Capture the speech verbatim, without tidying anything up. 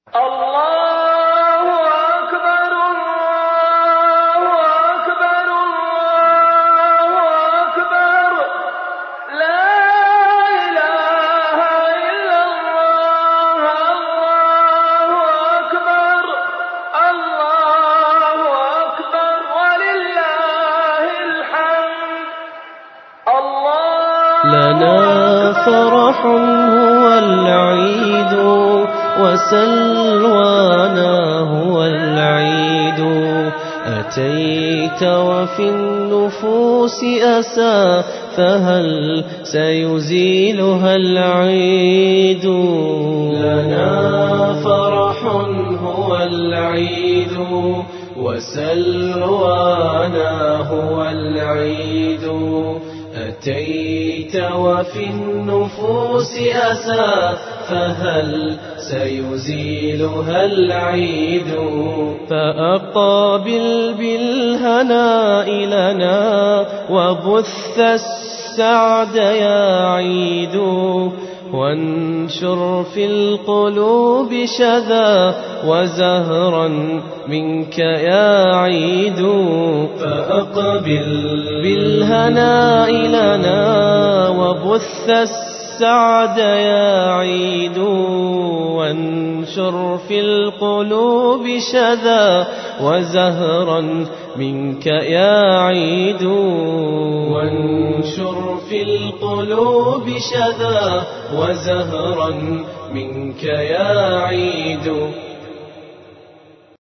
الله أكبر الله أكبر الله أكبر لا إله إلا الله الله أكبر الله أكبر ولله الحمد الله لنا فرح هو العيد وسلوانا هو العيد أتيت وفي النفوس أسى فهل سيزيلها العيد لنا فرح هو العيد وسلوانا هو العيد أتيت وفي النفوس أسى فهل سيزيلها العيد فأقابل بالهناء لنا وبث السعد يا عيد وانشر في القلوب شذا وزهرا منك يا عيد فأقبل بالهناء لنا وبث السعد يا عيد وانشر في القلوب شذا وزهرا منك يا عيد وانشر في القلوب شذا وزهرا منك يا عيد